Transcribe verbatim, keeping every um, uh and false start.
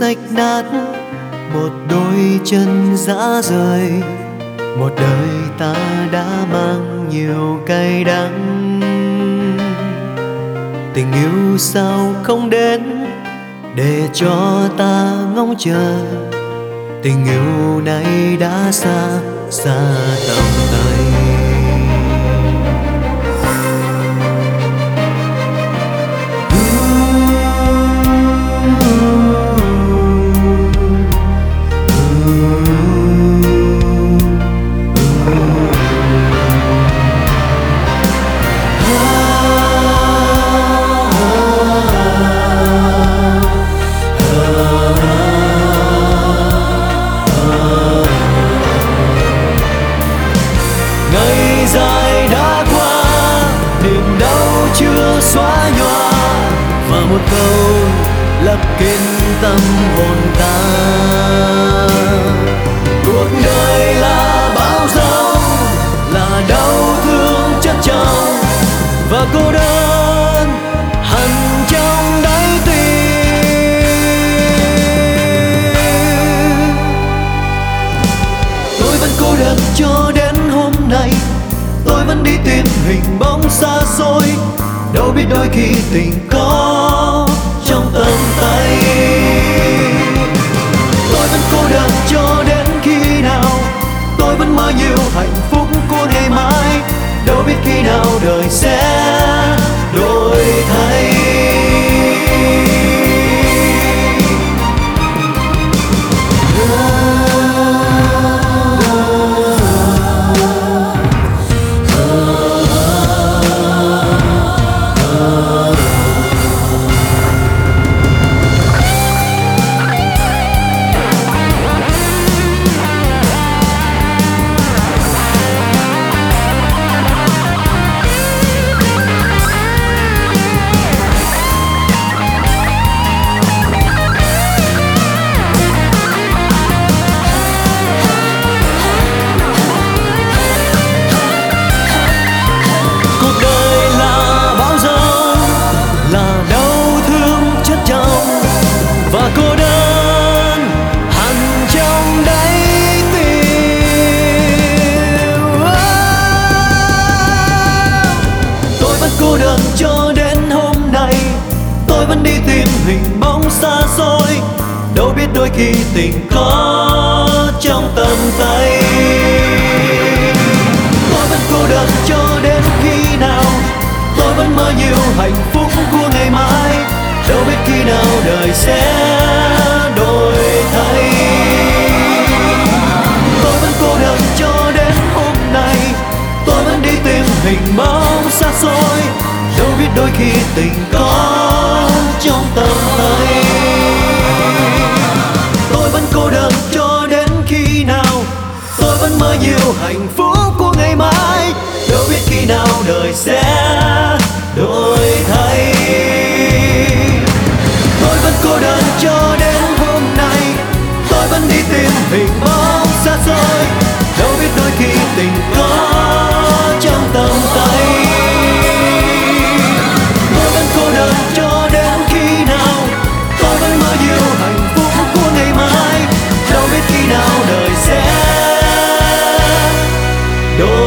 rách nát, một đôi chân rã rời. Một đời ta đã mang nhiều cay đắng. Tình yêu sao không đến để cho ta ngóng chờ. Tình yêu này đã xa, xa tầm tay. Ngày dài đã qua, niềm đau chưa xóa nhòa, và một câu lấp kín tâm hồn ta. Cuộc đời là bão giông, là đau thương chất chồng, và cô đơn hằn trong đáy tim. Tôi vẫn cô đơn cho đến hôm nay. Tôi vẫn đi tìm hình bóng xa xôi, đâu biết đôi khi tình có trong tầm tay. Tôi vẫn cô đơn cho đến khi nào. Tôi vẫn mơ nhiều hạnh phúc của ngày mai, đâu biết khi nào đời sẽ đổi thay. Cô đơn cho đến hôm nay. Tôi vẫn đi tìm hình bóng xa xôi, đâu biết đôi khi tình có trong tầm tay. Tôi vẫn cô đơn cho đến khi nào. Tôi vẫn mơ nhiều hạnh phúc của ngày mai, đâu biết khi nào đời sẽ đổi thay. Tôi vẫn cô đơn cho đến hôm nay. Tôi vẫn đi tìm hình bóng xa xôi, đâu biết đôi khi tình có trong tầm tay. Tôi vẫn cô đơn cho đến khi nào. Tôi vẫn mơ nhiều hạnh phúc của ngày mai, đâu biết khi nào đời sẽ đổi thay. Tôi vẫn cô đơn cho đến hôm nay. Tôi vẫn đi tìm hình bóng xa xôi, đâu biết đôi khi tình có trong tầm tay. Tôi vẫn cô đơn cho đến khi nào. Tôi vẫn mơ nhiều hạnh phúc của ngày mai, đâu biết khi nào đời sẽ đổi